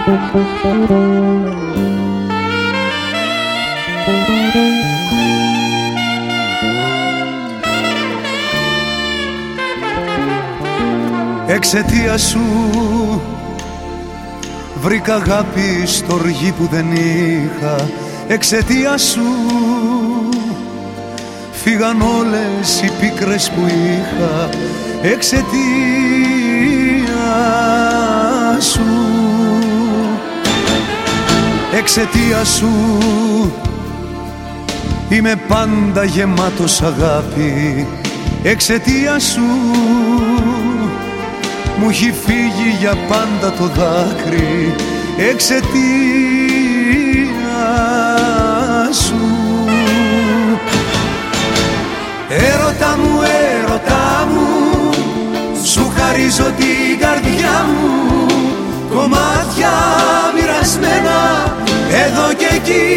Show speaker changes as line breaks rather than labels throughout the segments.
Εξαιτία σου βρήκα αγάπη στο οργή που δεν είχα. Εξαιτία σου φύγαν όλες οι πίκρες που είχα. Εξαιτία σου, εξαιτία σου είμαι πάντα γεμάτος αγάπη. Εξαιτία σου μου έχει φύγει για πάντα το δάκρυ. Εξαιτία σου. Έρωτα μου, έρωτα μου, σου χαρίζω την καρδιά μου. Κομμάτια μοιρασμένα εδώ και εκεί.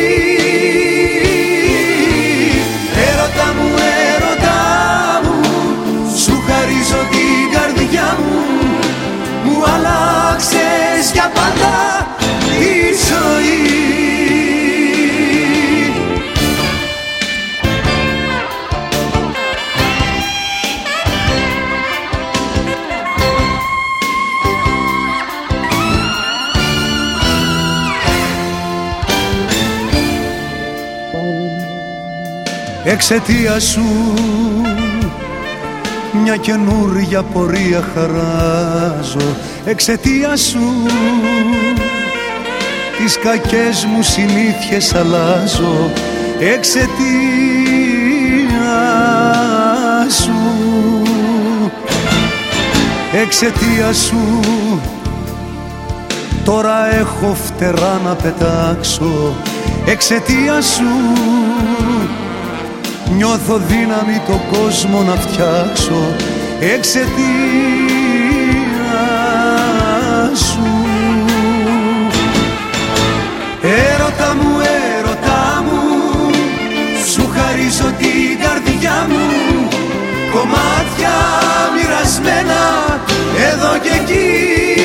Έρωτα μου, έρωτα μου, σου χαρίζω την καρδιά μου. Μου αλλάξες για πάντα τη ζωή. Εξαιτία σου μια καινούρια πορεία χαράζω. Εξαιτία σου τις κακές μου συνήθειες αλλάζω. Εξαιτία σου, εξαιτία σου τώρα έχω φτερά να πετάξω. Εξαιτία σου νιώθω δύναμη το κόσμο να φτιάξω. Εξαιτία σου. Έρωτα μου, έρωτα μου, σου χαρίζω την καρδιά μου. Κομμάτια μοιρασμένα εδώ και εκεί.